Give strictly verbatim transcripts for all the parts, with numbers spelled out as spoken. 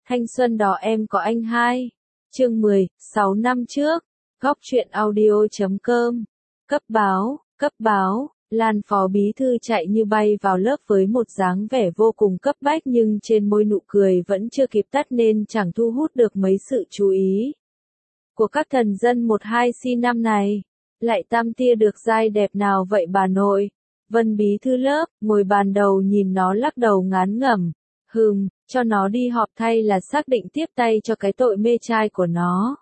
Thanh xuân đó em có anh hai. Chương mười, sáu năm trước. Góc truyện audio chấm com. Cấp báo, cấp báo. Lan phó bí thư chạy như bay vào lớp với một dáng vẻ vô cùng cấp bách, nhưng trên môi nụ cười vẫn chưa kịp tắt nên chẳng thu hút được mấy sự chú ý của các thần dân một hai si năm này. Lại tam tia được giai đẹp nào vậy bà nội? Vân bí thư lớp, ngồi bàn đầu nhìn nó lắc đầu ngán ngẩm. Hừm, cho nó đi họp thay là xác định tiếp tay cho cái tội mê trai của nó.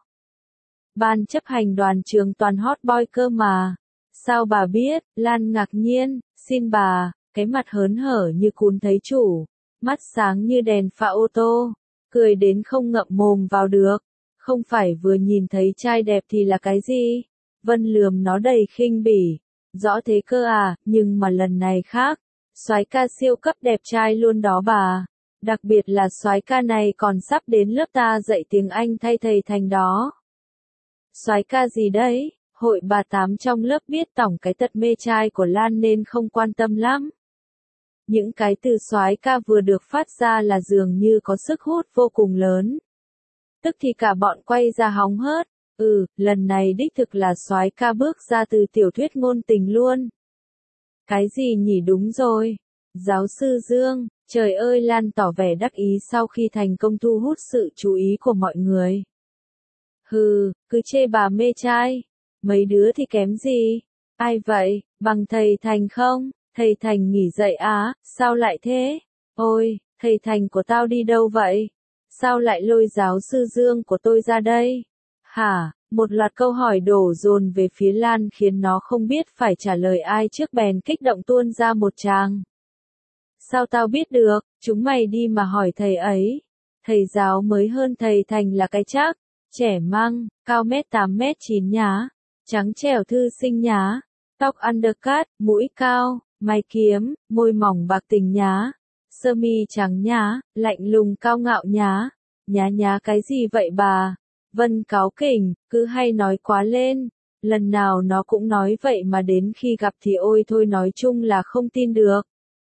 Ban chấp hành đoàn trường toàn hot boy cơ mà. Sao bà biết? Lan ngạc nhiên. Xin bà. Cái mặt hớn hở như cún thấy chủ, mắt sáng như đèn pha ô tô, cười đến không ngậm mồm vào được. Không phải vừa nhìn thấy trai đẹp thì là cái gì? Vân lườm nó đầy khinh bỉ. Rõ thế cơ à, nhưng mà lần này khác. Soái ca siêu cấp đẹp trai luôn đó bà. Đặc biệt là soái ca này còn sắp đến lớp ta dạy tiếng Anh thay thầy Thành đó. Soái ca gì đấy? Hội bà tám trong lớp biết tổng cái tật mê trai của Lan nên không quan tâm lắm. Những cái từ soái ca vừa được phát ra là dường như có sức hút vô cùng lớn. Tức thì cả bọn quay ra hóng hớt. Ừ, lần này đích thực là soái ca bước ra từ tiểu thuyết ngôn tình luôn. Cái gì nhỉ, đúng rồi. Giáo sư Dương, trời ơi, Lan tỏ vẻ đắc ý sau khi thành công thu hút sự chú ý của mọi người. Hừ, cứ chê bà mê trai. Mấy đứa thì kém gì? Ai vậy? Bằng thầy Thành không? Thầy Thành nghỉ dạy á, sao lại thế? Ôi, thầy Thành của tao đi đâu vậy? Sao lại lôi giáo sư Dương của tôi ra đây? Hả? Một loạt câu hỏi đổ dồn về phía Lan khiến nó không biết phải trả lời ai trước, bèn kích động tuôn ra một tràng. Sao tao biết được? Chúng mày đi mà hỏi thầy ấy. Thầy giáo mới hơn thầy Thành là cái chắc. Trẻ măng, cao mét tám mét chín nhá. Trắng trẻo thư sinh nhá. Tóc undercut, mũi cao, mày kiếm, môi mỏng bạc tình nhá. Sơ mi trắng nhá, lạnh lùng cao ngạo nhá. Nhá nhá cái gì vậy bà? Vân cáu kỉnh, cứ hay nói quá lên. Lần nào nó cũng nói vậy mà đến khi gặp thì ôi thôi, nói chung là không tin được.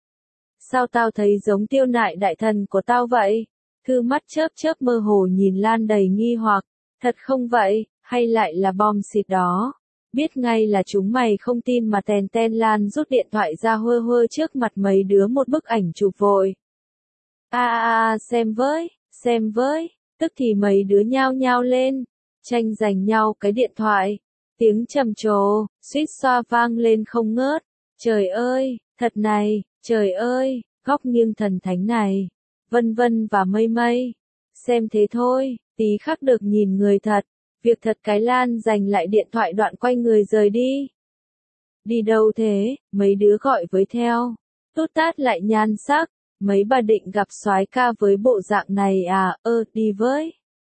Sao tao thấy giống Tiêu Nại đại thần của tao vậy? Thư mắt chớp chớp mơ hồ nhìn Lan đầy nghi hoặc. Thật không vậy, hay lại là bom xịt đó? Biết ngay là chúng mày không tin mà tèn ten. Lan rút điện thoại ra hơ hơ trước mặt mấy đứa một bức ảnh chụp vội. A a a, xem với, xem với. Tức thì mấy đứa nhao nhao lên, tranh giành nhau cái điện thoại. Tiếng trầm trồ, suýt xoa vang lên không ngớt. Trời ơi, thật này, trời ơi, góc nghiêng thần thánh này. Vân vân và mây mây. Xem thế thôi, tí khắc được nhìn người thật. Việc thật cái. Lan giành lại điện thoại đoạn quay người rời đi. Đi đâu thế? Mấy đứa gọi với theo. Tút tát lại nhan sắc. Mấy bà định gặp soái ca với bộ dạng này à? Ơ, đi với.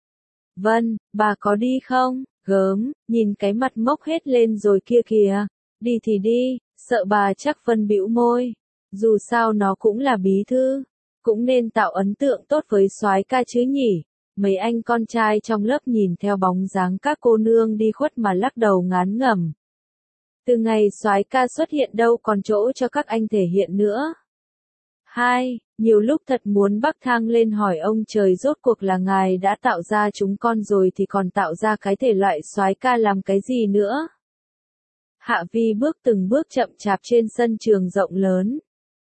Vân, bà có đi không? Gớm, nhìn cái mặt mốc hết lên rồi kia kìa. Đi thì đi, sợ bà chắc. Vân bĩu môi. Dù sao nó cũng là bí thư, cũng nên tạo ấn tượng tốt với soái ca chứ nhỉ. Mấy anh con trai trong lớp nhìn theo bóng dáng các cô nương đi khuất mà lắc đầu ngán ngẩm. Từ ngày soái ca xuất hiện đâu còn chỗ cho các anh thể hiện nữa. Hai, nhiều lúc thật muốn bắc thang lên hỏi ông trời rốt cuộc là ngài đã tạo ra chúng con rồi thì còn tạo ra cái thể loại soái ca làm cái gì nữa. Hạ Vi bước từng bước chậm chạp trên sân trường rộng lớn,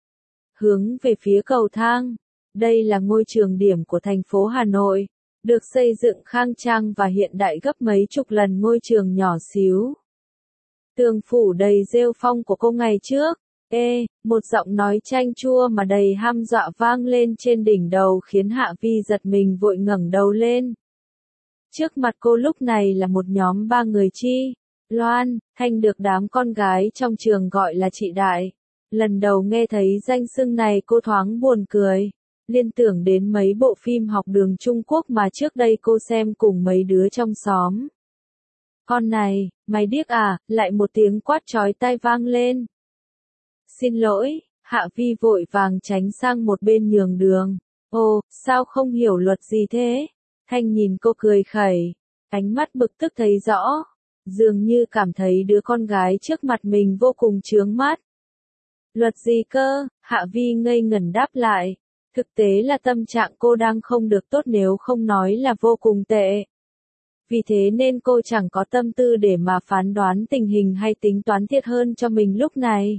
hướng về phía cầu thang. Đây là ngôi trường điểm của thành phố Hà Nội, được xây dựng khang trang và hiện đại gấp mấy chục lần ngôi trường nhỏ xíu. Tường phủ đầy rêu phong của cô ngày trước. Ê, một giọng nói chanh chua mà đầy hăm dọa vang lên trên đỉnh đầu khiến Hạ Vi giật mình vội ngẩng đầu lên. Trước mặt cô lúc này là một nhóm ba người chi. Loan, Thanh được đám con gái trong trường gọi là chị Đại. Lần đầu nghe thấy danh xưng này cô thoáng buồn cười. Liên tưởng đến mấy bộ phim học đường Trung Quốc mà trước đây cô xem cùng mấy đứa trong xóm. Con này, mày điếc à? Lại một tiếng quát chói tai vang lên. Xin lỗi, Hạ Vi vội vàng tránh sang một bên nhường đường. Ồ, sao không hiểu luật gì thế? Thanh nhìn cô cười khẩy, ánh mắt bực tức thấy rõ. Dường như cảm thấy đứa con gái trước mặt mình vô cùng chướng mắt. Luật gì cơ? Hạ Vi ngây ngẩn đáp lại. Thực tế là tâm trạng cô đang không được tốt nếu không nói là vô cùng tệ. Vì thế nên cô chẳng có tâm tư để mà phán đoán tình hình hay tính toán thiệt hơn cho mình lúc này.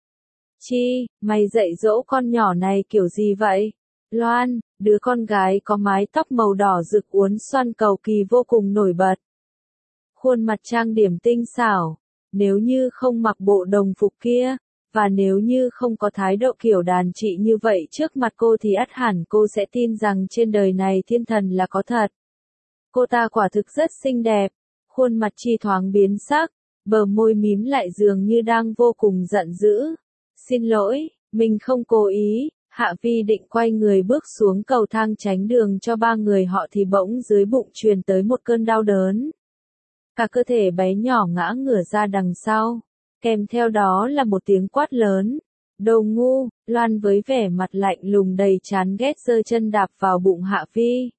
Chi, mày dạy dỗ con nhỏ này kiểu gì vậy? Loan, đứa con gái có mái tóc màu đỏ rực uốn xoăn cầu kỳ vô cùng nổi bật. Khuôn mặt trang điểm tinh xảo, nếu như không mặc bộ đồng phục kia, và nếu như không có thái độ kiểu đàn chị như vậy trước mặt cô thì ắt hẳn cô sẽ tin rằng trên đời này thiên thần là có thật. Cô ta quả thực rất xinh đẹp, khuôn mặt chi thoáng biến sắc, bờ môi mím lại dường như đang vô cùng giận dữ. Xin lỗi, mình không cố ý. Hạ Vi định quay người bước xuống cầu thang tránh đường cho ba người họ thì bỗng dưới bụng truyền tới một cơn đau đớn. Cả cơ thể bé nhỏ ngã ngửa ra đằng sau, kèm theo đó là một tiếng quát lớn. Đồ ngu, Loan với vẻ mặt lạnh lùng đầy chán ghét giơ chân đạp vào bụng Hạ Vi.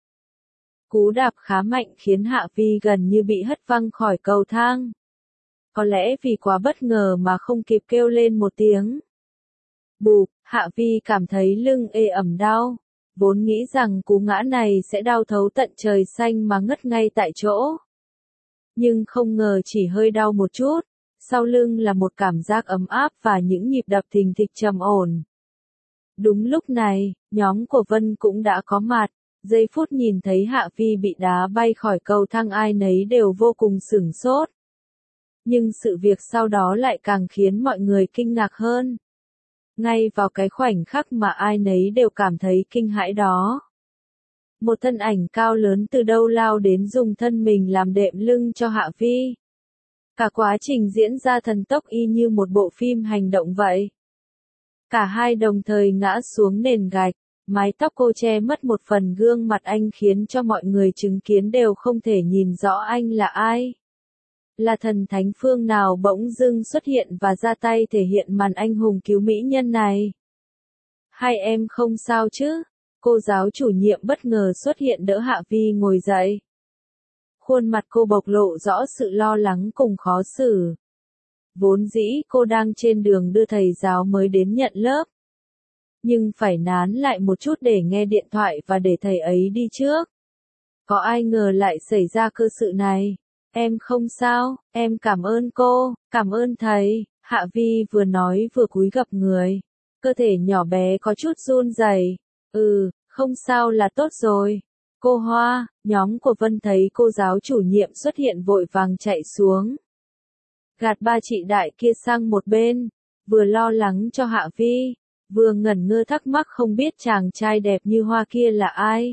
Cú đạp khá mạnh khiến Hạ Vi gần như bị hất văng khỏi cầu thang. Có lẽ vì quá bất ngờ mà không kịp kêu lên một tiếng. Bụp, Hạ Vi cảm thấy lưng ê ẩm đau, vốn nghĩ rằng cú ngã này sẽ đau thấu tận trời xanh mà ngất ngay tại chỗ. Nhưng không ngờ chỉ hơi đau một chút, sau lưng là một cảm giác ấm áp và những nhịp đập thình thịch trầm ổn. Đúng lúc này, nhóm của Vân cũng đã có mặt, giây phút nhìn thấy Hạ Vi bị đá bay khỏi cầu thang ai nấy đều vô cùng sửng sốt. Nhưng sự việc sau đó lại càng khiến mọi người kinh ngạc hơn. Ngay vào cái khoảnh khắc mà ai nấy đều cảm thấy kinh hãi đó. Một thân ảnh cao lớn từ đâu lao đến dùng thân mình làm đệm lưng cho Hạ Vi. Cả quá trình diễn ra thần tốc y như một bộ phim hành động vậy. Cả hai đồng thời ngã xuống nền gạch, mái tóc cô che mất một phần gương mặt anh khiến cho mọi người chứng kiến đều không thể nhìn rõ anh là ai. Là thần thánh phương nào bỗng dưng xuất hiện và ra tay thể hiện màn anh hùng cứu mỹ nhân này. Hai em không sao chứ? Cô giáo chủ nhiệm bất ngờ xuất hiện đỡ Hạ Vi ngồi dậy. Khuôn mặt cô bộc lộ rõ sự lo lắng cùng khó xử. Vốn dĩ cô đang trên đường đưa thầy giáo mới đến nhận lớp. Nhưng phải nán lại một chút để nghe điện thoại và để thầy ấy đi trước. Có ai ngờ lại xảy ra cơ sự này. Em không sao, em cảm ơn cô, cảm ơn thầy. Hạ Vi vừa nói vừa cúi gập người. Cơ thể nhỏ bé có chút run rẩy. Ừ, không sao là tốt rồi. Cô Hoa, nhóm của Vân thấy cô giáo chủ nhiệm xuất hiện vội vàng chạy xuống. Gạt ba chị đại kia sang một bên, vừa lo lắng cho Hạ Vi, vừa ngẩn ngơ thắc mắc không biết chàng trai đẹp như Hoa kia là ai.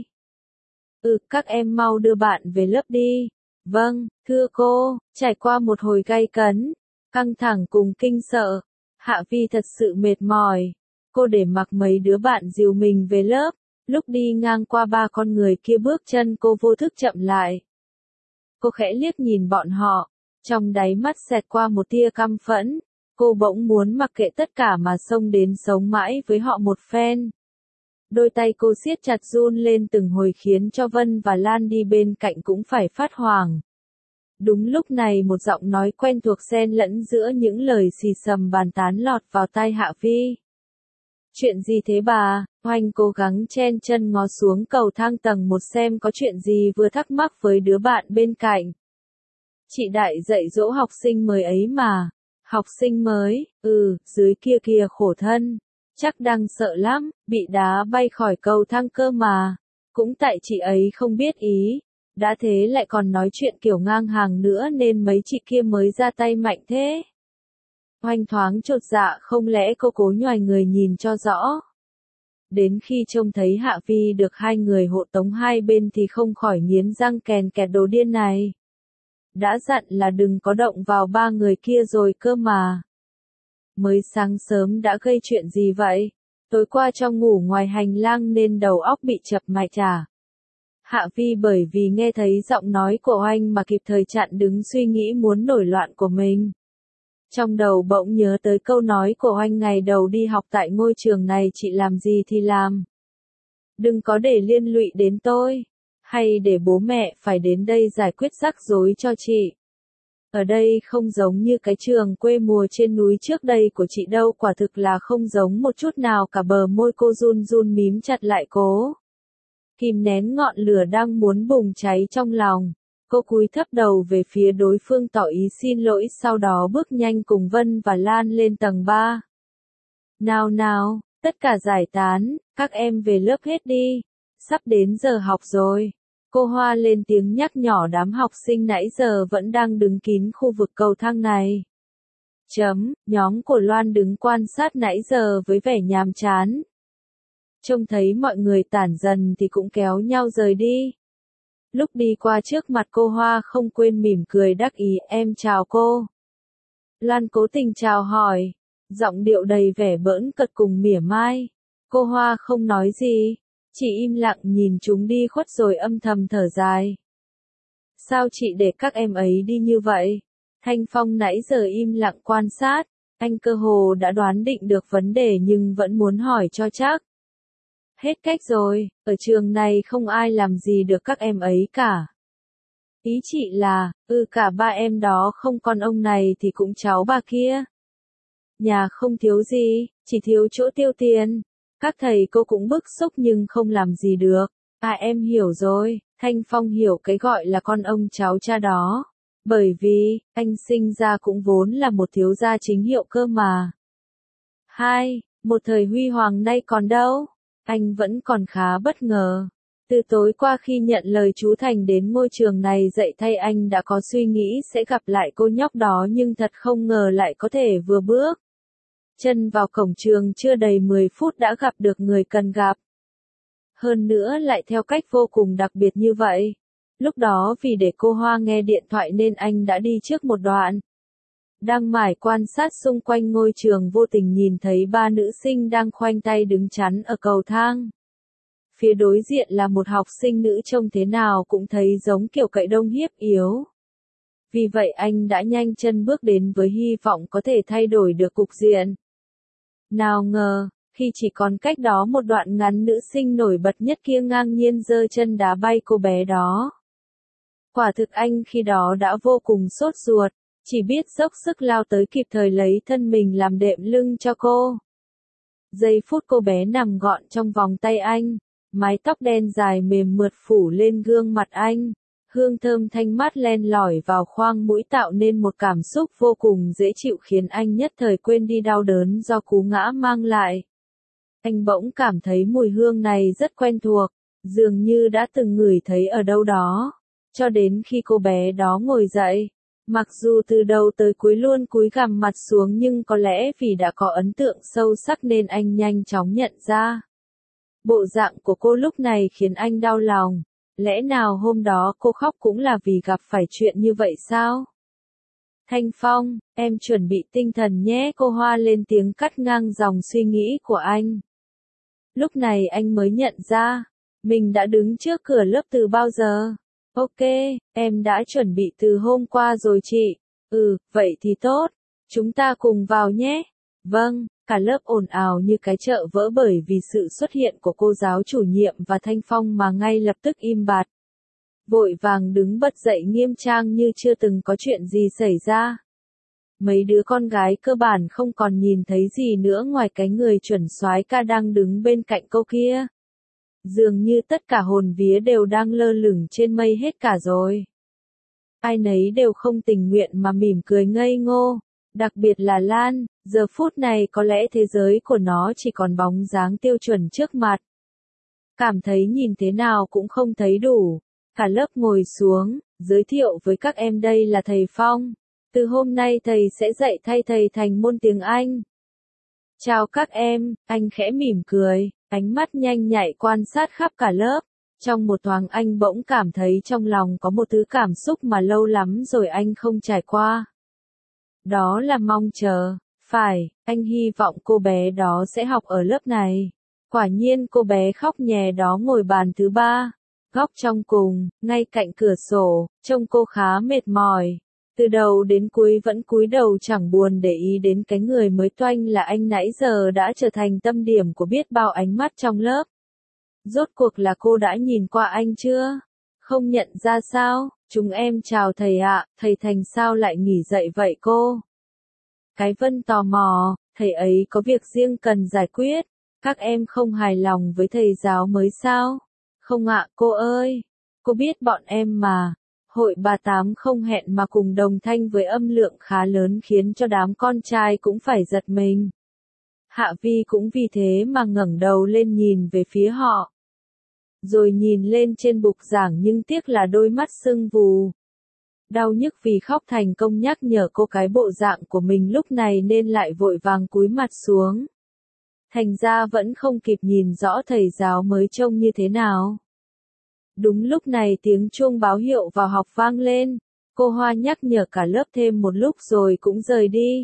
Ừ, các em mau đưa bạn về lớp đi. Vâng, thưa cô, trải qua một hồi gay cấn, căng thẳng cùng kinh sợ, Hạ Vi thật sự mệt mỏi. Cô để mặc mấy đứa bạn dìu mình về lớp, lúc đi ngang qua ba con người kia bước chân cô vô thức chậm lại. Cô khẽ liếc nhìn bọn họ, trong đáy mắt xẹt qua một tia căm phẫn, cô bỗng muốn mặc kệ tất cả mà xông đến sống mãi với họ một phen. Đôi tay cô siết chặt run lên từng hồi khiến cho Vân và Lan đi bên cạnh cũng phải phát hoảng. Đúng lúc này một giọng nói quen thuộc xen lẫn giữa những lời xì xầm bàn tán lọt vào tai Hạ Vi. Chuyện gì thế bà? Oanh cố gắng chen chân ngó xuống cầu thang tầng một xem có chuyện gì vừa thắc mắc với đứa bạn bên cạnh. Chị Đại dạy dỗ học sinh mới ấy mà. Học sinh mới, ừ, dưới kia kia khổ thân. Chắc đang sợ lắm, bị đá bay khỏi cầu thang cơ mà. Cũng tại chị ấy không biết ý. Đã thế lại còn nói chuyện kiểu ngang hàng nữa nên mấy chị kia mới ra tay mạnh thế. Oanh thoáng chột dạ không lẽ cô cố nhoài người nhìn cho rõ. Đến khi trông thấy Hạ Vi được hai người hộ tống hai bên thì không khỏi nghiến răng kèn kẹt đồ điên này. Đã dặn là đừng có động vào ba người kia rồi cơ mà. Mới sáng sớm đã gây chuyện gì vậy? Tối qua trong ngủ ngoài hành lang nên đầu óc bị chập mạch à? Hạ Vi bởi vì nghe thấy giọng nói của Oanh mà kịp thời chặn đứng suy nghĩ muốn nổi loạn của mình. Trong đầu bỗng nhớ tới câu nói của Oanh ngày đầu đi học tại ngôi trường này chị làm gì thì làm. Đừng có để liên lụy đến tôi, hay để bố mẹ phải đến đây giải quyết rắc rối cho chị. Ở đây không giống như cái trường quê mùa trên núi trước đây của chị đâu, quả thực là không giống một chút nào cả. Bờ môi cô run run mím chặt lại, cố kìm nén ngọn lửa đang muốn bùng cháy trong lòng. Cô cúi thấp đầu về phía đối phương tỏ ý xin lỗi, sau đó bước nhanh cùng Vân và Lan lên tầng ba. Nào nào, tất cả giải tán, các em về lớp hết đi. Sắp đến giờ học rồi. Cô Hoa lên tiếng nhắc nhỏ đám học sinh nãy giờ vẫn đang đứng kín khu vực cầu thang này. Chấm, nhóm của Loan đứng quan sát nãy giờ với vẻ nhàm chán. Trông thấy mọi người tản dần thì cũng kéo nhau rời đi. Lúc đi qua trước mặt cô Hoa không quên mỉm cười đắc ý, em chào cô. Lan cố tình chào hỏi, giọng điệu đầy vẻ bỡn cợt cùng mỉa mai. Cô Hoa không nói gì, chỉ im lặng nhìn chúng đi khuất rồi âm thầm thở dài. Sao chị để các em ấy đi như vậy? Thanh Phong nãy giờ im lặng quan sát, anh cơ hồ đã đoán định được vấn đề nhưng vẫn muốn hỏi cho chắc. Hết cách rồi, ở trường này không ai làm gì được các em ấy cả. Ý chị là, ừ cả ba em đó không con ông này thì cũng cháu bà kia. Nhà không thiếu gì, chỉ thiếu chỗ tiêu tiền. Các thầy cô cũng bức xúc nhưng không làm gì được. À em hiểu rồi, Thanh Phong hiểu cái gọi là con ông cháu cha đó. Bởi vì, anh sinh ra cũng vốn là một thiếu gia chính hiệu cơ mà. Hai, một thời huy hoàng nay còn đâu? Anh vẫn còn khá bất ngờ. Từ tối qua khi nhận lời chú Thành đến ngôi trường này dạy thay, anh đã có suy nghĩ sẽ gặp lại cô nhóc đó nhưng thật không ngờ lại có thể vừa bước chân vào cổng trường chưa đầy mười phút đã gặp được người cần gặp. Hơn nữa lại theo cách vô cùng đặc biệt như vậy. Lúc đó vì để cô Hoa nghe điện thoại nên anh đã đi trước một đoạn. Đang mải quan sát xung quanh ngôi trường vô tình nhìn thấy ba nữ sinh đang khoanh tay đứng chắn ở cầu thang. Phía đối diện là một học sinh nữ trông thế nào cũng thấy giống kiểu cậy đông hiếp yếu. Vì vậy anh đã nhanh chân bước đến với hy vọng có thể thay đổi được cục diện. Nào ngờ, khi chỉ còn cách đó một đoạn ngắn, nữ sinh nổi bật nhất kia ngang nhiên giơ chân đá bay cô bé đó. Quả thực anh khi đó đã vô cùng sốt ruột, chỉ biết dốc sức lao tới kịp thời lấy thân mình làm đệm lưng cho cô. Giây phút cô bé nằm gọn trong vòng tay anh, mái tóc đen dài mềm mượt phủ lên gương mặt anh, hương thơm thanh mát len lỏi vào khoang mũi tạo nên một cảm xúc vô cùng dễ chịu khiến anh nhất thời quên đi đau đớn do cú ngã mang lại. Anh bỗng cảm thấy mùi hương này rất quen thuộc, dường như đã từng ngửi thấy ở đâu đó, cho đến khi cô bé đó ngồi dậy. Mặc dù từ đầu tới cuối luôn cúi gằm mặt xuống nhưng có lẽ vì đã có ấn tượng sâu sắc nên anh nhanh chóng nhận ra. Bộ dạng của cô lúc này khiến anh đau lòng. Lẽ nào hôm đó cô khóc cũng là vì gặp phải chuyện như vậy sao? Thanh Phong, em chuẩn bị tinh thần nhé, cô Hoa lên tiếng cắt ngang dòng suy nghĩ của anh. Lúc này anh mới nhận ra, mình đã đứng trước cửa lớp từ bao giờ. Ok, em đã chuẩn bị từ hôm qua rồi chị. Ừ, vậy thì tốt. Chúng ta cùng vào nhé. Vâng, cả lớp ồn ào như cái chợ vỡ bởi vì sự xuất hiện của cô giáo chủ nhiệm và Thanh Phong mà ngay lập tức im bặt. Vội vàng đứng bật dậy nghiêm trang như chưa từng có chuyện gì xảy ra. Mấy đứa con gái cơ bản không còn nhìn thấy gì nữa ngoài cái người chuẩn soái ca đang đứng bên cạnh cô kia. Dường như tất cả hồn vía đều đang lơ lửng trên mây hết cả rồi. Ai nấy đều không tình nguyện mà mỉm cười ngây ngô, đặc biệt là Lan, giờ phút này có lẽ thế giới của nó chỉ còn bóng dáng tiêu chuẩn trước mặt. Cảm thấy nhìn thế nào cũng không thấy đủ. Cả lớp ngồi xuống, giới thiệu với các em đây là thầy Phong. Từ hôm nay thầy sẽ dạy thay thầy thành môn tiếng Anh. Chào các em, anh khẽ mỉm cười, ánh mắt nhanh nhạy quan sát khắp cả lớp. Trong một thoáng anh bỗng cảm thấy trong lòng có một thứ cảm xúc mà lâu lắm rồi anh không trải qua. Đó là mong chờ, phải, anh hy vọng cô bé đó sẽ học ở lớp này. Quả nhiên cô bé khóc nhè đó ngồi bàn thứ ba, góc trong cùng, ngay cạnh cửa sổ, trông cô khá mệt mỏi. Từ đầu đến cuối vẫn cúi đầu chẳng buồn để ý đến cái người mới toanh là anh nãy giờ đã trở thành tâm điểm của biết bao ánh mắt trong lớp. Rốt cuộc là cô đã nhìn qua anh chưa? Không nhận ra sao? Chúng em chào thầy ạ, thầy Thành sao lại nghỉ dậy vậy cô? Cái Vân tò mò, thầy ấy có việc riêng cần giải quyết. Các em không hài lòng với thầy giáo mới sao? Không ạ, cô ơi. Cô biết bọn em mà. Hội bà Tám không hẹn mà cùng đồng thanh với âm lượng khá lớn khiến cho đám con trai cũng phải giật mình. Hạ Vi cũng vì thế mà ngẩng đầu lên nhìn về phía họ. Rồi nhìn lên trên bục giảng nhưng tiếc là đôi mắt sưng vù. Đau nhức vì khóc thành công nhắc nhở cô cái bộ dạng của mình lúc này nên lại vội vàng cúi mặt xuống. Thành ra vẫn không kịp nhìn rõ thầy giáo mới trông như thế nào. Đúng lúc này tiếng chuông báo hiệu vào học vang lên, cô Hoa nhắc nhở cả lớp thêm một lúc rồi cũng rời đi.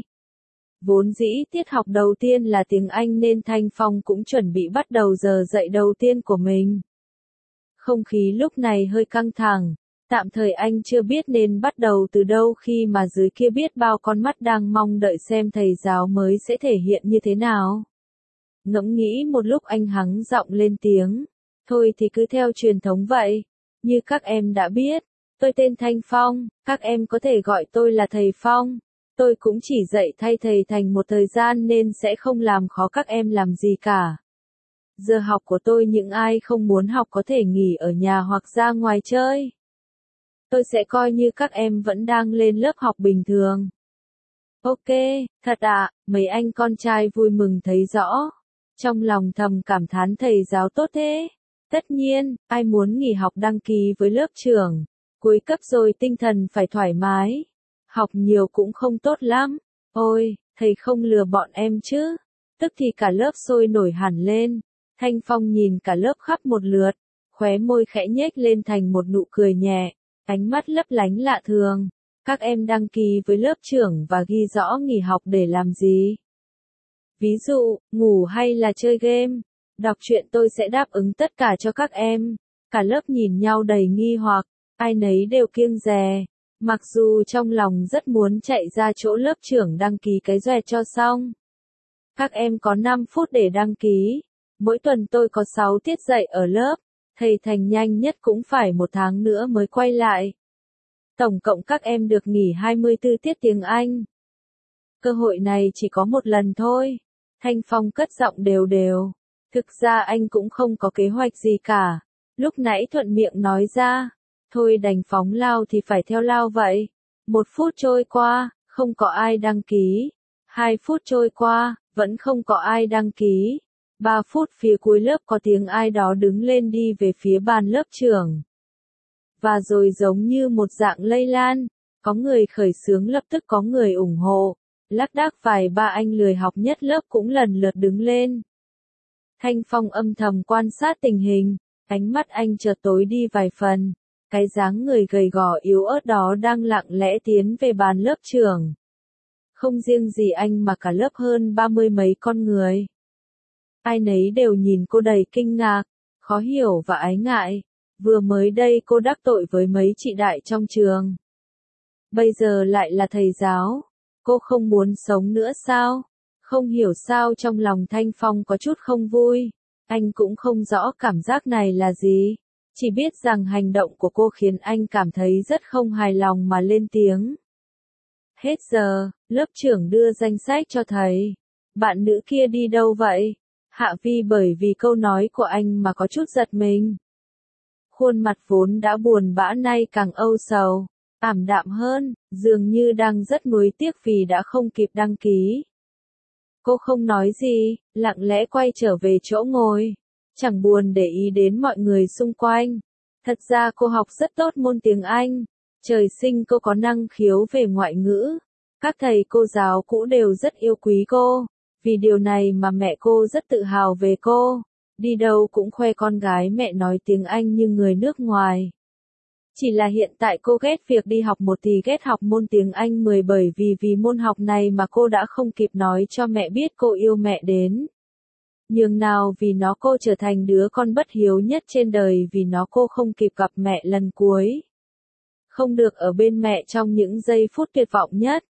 Vốn dĩ tiết học đầu tiên là tiếng Anh nên Thanh Phong cũng chuẩn bị bắt đầu giờ dạy đầu tiên của mình. Không khí lúc này hơi căng thẳng, tạm thời anh chưa biết nên bắt đầu từ đâu khi mà dưới kia biết bao con mắt đang mong đợi xem thầy giáo mới sẽ thể hiện như thế nào. Ngẫm nghĩ một lúc anh hắng giọng lên tiếng, thôi thì cứ theo truyền thống vậy, như các em đã biết, tôi tên Thanh Phong, các em có thể gọi tôi là thầy Phong, tôi cũng chỉ dạy thay thầy Thành một thời gian nên sẽ không làm khó các em làm gì cả. Giờ học của tôi những ai không muốn học có thể nghỉ ở nhà hoặc ra ngoài chơi. Tôi sẽ coi như các em vẫn đang lên lớp học bình thường. Ok, thật ạ, mấy anh con trai vui mừng thấy rõ. Trong lòng thầm cảm thán thầy giáo tốt thế. Tất nhiên, ai muốn nghỉ học đăng ký với lớp trưởng. Cuối cấp rồi tinh thần phải thoải mái. Học nhiều cũng không tốt lắm. Ôi, thầy không lừa bọn em chứ. Tức thì cả lớp sôi nổi hẳn lên. Thanh Phong nhìn cả lớp khắp một lượt. Khóe môi khẽ nhếch lên thành một nụ cười nhẹ. Ánh mắt lấp lánh lạ thường. Các em đăng ký với lớp trưởng và ghi rõ nghỉ học để làm gì? Ví dụ, ngủ hay là chơi game? Đọc truyện tôi sẽ đáp ứng tất cả cho các em. Cả lớp nhìn nhau đầy nghi hoặc, ai nấy đều kiêng dè. Mặc dù trong lòng rất muốn chạy ra chỗ lớp trưởng đăng ký cái doẹt cho xong. Các em có năm phút để đăng ký. Mỗi tuần tôi có sáu tiết dạy ở lớp. Thầy Thành nhanh nhất cũng phải một tháng nữa mới quay lại. Tổng cộng các em được nghỉ hai mươi tư tiết tiếng Anh. Cơ hội này chỉ có một lần thôi. Thanh Phong cất giọng đều đều. Thực ra anh cũng không có kế hoạch gì cả. Lúc nãy thuận miệng nói ra. Thôi đành phóng lao thì phải theo lao vậy. Một phút trôi qua, không có ai đăng ký. Hai phút trôi qua, vẫn không có ai đăng ký. Ba phút phía cuối lớp có tiếng ai đó đứng lên đi về phía bàn lớp trưởng. Và rồi giống như một dạng lây lan, có người khởi xướng lập tức có người ủng hộ. Lác đác vài ba anh lười học nhất lớp cũng lần lượt đứng lên. Thanh Phong âm thầm quan sát tình hình, ánh mắt anh chợt tối đi vài phần. Cái dáng người gầy gò yếu ớt đó đang lặng lẽ tiến về bàn lớp trưởng. Không riêng gì anh mà cả lớp hơn ba mươi mấy con người. Ai nấy đều nhìn cô đầy kinh ngạc, khó hiểu và ái ngại. Vừa mới đây cô đắc tội với mấy chị đại trong trường. Bây giờ lại là thầy giáo. Cô không muốn sống nữa sao? Không hiểu sao trong lòng Thanh Phong có chút không vui. Anh cũng không rõ cảm giác này là gì. Chỉ biết rằng hành động của cô khiến anh cảm thấy rất không hài lòng mà lên tiếng. Hết giờ, lớp trưởng đưa danh sách cho thầy. Bạn nữ kia đi đâu vậy? Hạ Vi bởi vì câu nói của anh mà có chút giật mình. Khuôn mặt vốn đã buồn bã nay càng âu sầu, ảm đạm hơn, dường như đang rất nuối tiếc vì đã không kịp đăng ký. Cô không nói gì, lặng lẽ quay trở về chỗ ngồi, chẳng buồn để ý đến mọi người xung quanh. Thật ra cô học rất tốt môn tiếng Anh, trời sinh cô có năng khiếu về ngoại ngữ. Các thầy cô giáo cũ đều rất yêu quý cô, vì điều này mà mẹ cô rất tự hào về cô. Đi đâu cũng khoe con gái mẹ nói tiếng Anh như người nước ngoài. Chỉ là hiện tại cô ghét việc đi học một thì ghét học môn tiếng Anh mười bởi vì vì môn học này mà cô đã không kịp nói cho mẹ biết cô yêu mẹ đến. Nhường nào vì nó cô trở thành đứa con bất hiếu nhất trên đời vì nó cô không kịp gặp mẹ lần cuối. Không được ở bên mẹ trong những giây phút tuyệt vọng nhất.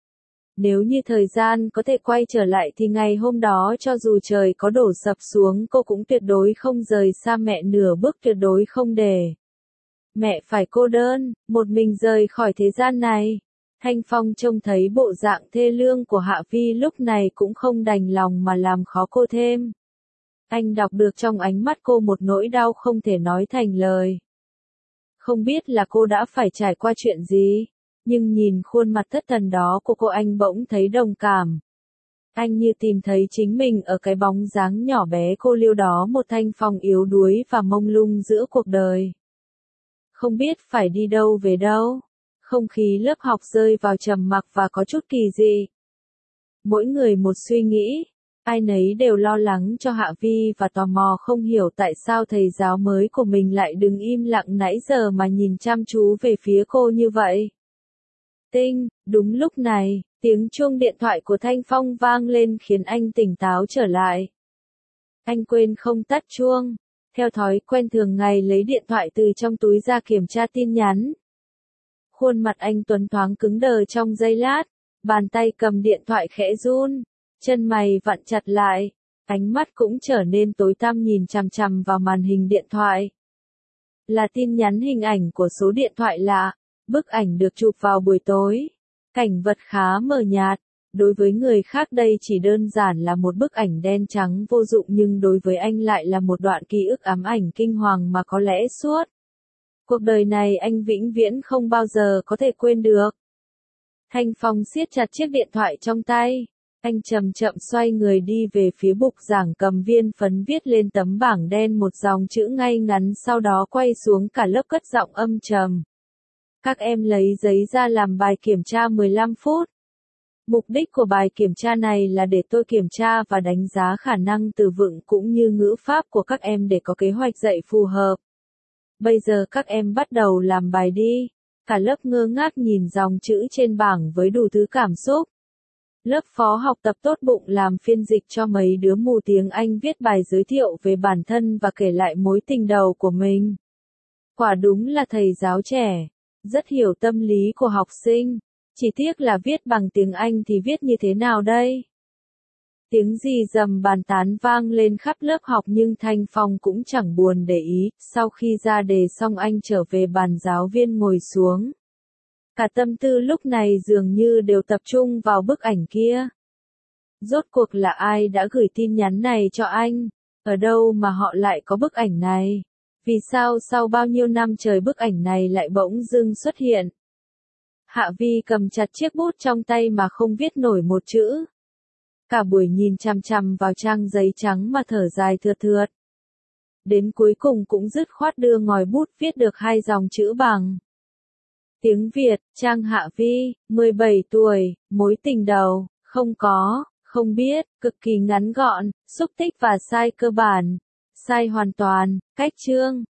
Nếu như thời gian có thể quay trở lại thì ngày hôm đó cho dù trời có đổ sập xuống cô cũng tuyệt đối không rời xa mẹ nửa bước tuyệt đối không để. Mẹ phải cô đơn, một mình rời khỏi thế gian này. Thanh Phong trông thấy bộ dạng thê lương của Hạ Vi lúc này cũng không đành lòng mà làm khó cô thêm. Anh đọc được trong ánh mắt cô một nỗi đau không thể nói thành lời. Không biết là cô đã phải trải qua chuyện gì, nhưng nhìn khuôn mặt thất thần đó của cô anh bỗng thấy đồng cảm. Anh như tìm thấy chính mình ở cái bóng dáng nhỏ bé cô liêu đó, một Thanh Phong yếu đuối và mông lung giữa cuộc đời. Không biết phải đi đâu về đâu. Không khí lớp học rơi vào trầm mặc và có chút kỳ dị. Mỗi người một suy nghĩ, ai nấy đều lo lắng cho Hạ Vi và tò mò không hiểu tại sao thầy giáo mới của mình lại đứng im lặng nãy giờ mà nhìn chăm chú về phía cô như vậy. Tinh, đúng lúc này, tiếng chuông điện thoại của Thanh Phong vang lên khiến anh tỉnh táo trở lại. Anh quên không tắt chuông, theo thói quen thường ngày lấy điện thoại từ trong túi ra kiểm tra tin nhắn. Khuôn mặt anh Tuấn thoáng cứng đờ trong giây lát, bàn tay cầm điện thoại khẽ run, chân mày vặn chặt lại, ánh mắt cũng trở nên tối tăm nhìn chằm chằm vào màn hình điện thoại. Là tin nhắn hình ảnh của số điện thoại lạ, bức ảnh được chụp vào buổi tối, cảnh vật khá mờ nhạt, đối với người khác đây chỉ đơn giản là một bức ảnh đen trắng vô dụng nhưng đối với anh lại là một đoạn ký ức ám ảnh kinh hoàng mà có lẽ suốt cuộc đời này anh vĩnh viễn không bao giờ có thể quên được. Thanh Phong siết chặt chiếc điện thoại trong tay, anh chậm chậm xoay người đi về phía bục giảng, cầm viên phấn viết lên tấm bảng đen một dòng chữ ngay ngắn, sau đó quay xuống cả lớp cất giọng âm trầm. Các em lấy giấy ra làm bài kiểm tra mười lăm phút. Mục đích của bài kiểm tra này là để tôi kiểm tra và đánh giá khả năng từ vựng cũng như ngữ pháp của các em để có kế hoạch dạy phù hợp. Bây giờ các em bắt đầu làm bài đi. Cả lớp ngơ ngác nhìn dòng chữ trên bảng với đủ thứ cảm xúc. Lớp phó học tập tốt bụng làm phiên dịch cho mấy đứa mù tiếng Anh viết bài giới thiệu về bản thân và kể lại mối tình đầu của mình. Quả đúng là thầy giáo trẻ, rất hiểu tâm lý của học sinh. Chỉ tiếc là viết bằng tiếng Anh thì viết như thế nào đây? Tiếng rì rầm bàn tán vang lên khắp lớp học nhưng Thanh Phong cũng chẳng buồn để ý, sau khi ra đề xong anh trở về bàn giáo viên ngồi xuống. Cả tâm tư lúc này dường như đều tập trung vào bức ảnh kia. Rốt cuộc là ai đã gửi tin nhắn này cho anh? Ở đâu mà họ lại có bức ảnh này? Vì sao sau bao nhiêu năm trời bức ảnh này lại bỗng dưng xuất hiện? Hạ Vi cầm chặt chiếc bút trong tay mà không viết nổi một chữ. Cả buổi nhìn chằm chằm vào trang giấy trắng mà thở dài thườn thượt. Đến cuối cùng cũng dứt khoát đưa ngòi bút viết được hai dòng chữ bằng tiếng Việt. Trang Hạ Vi, mười bảy tuổi, mối tình đầu, không có, không biết, cực kỳ ngắn gọn, xúc tích và sai cơ bản, sai hoàn toàn, cách chương.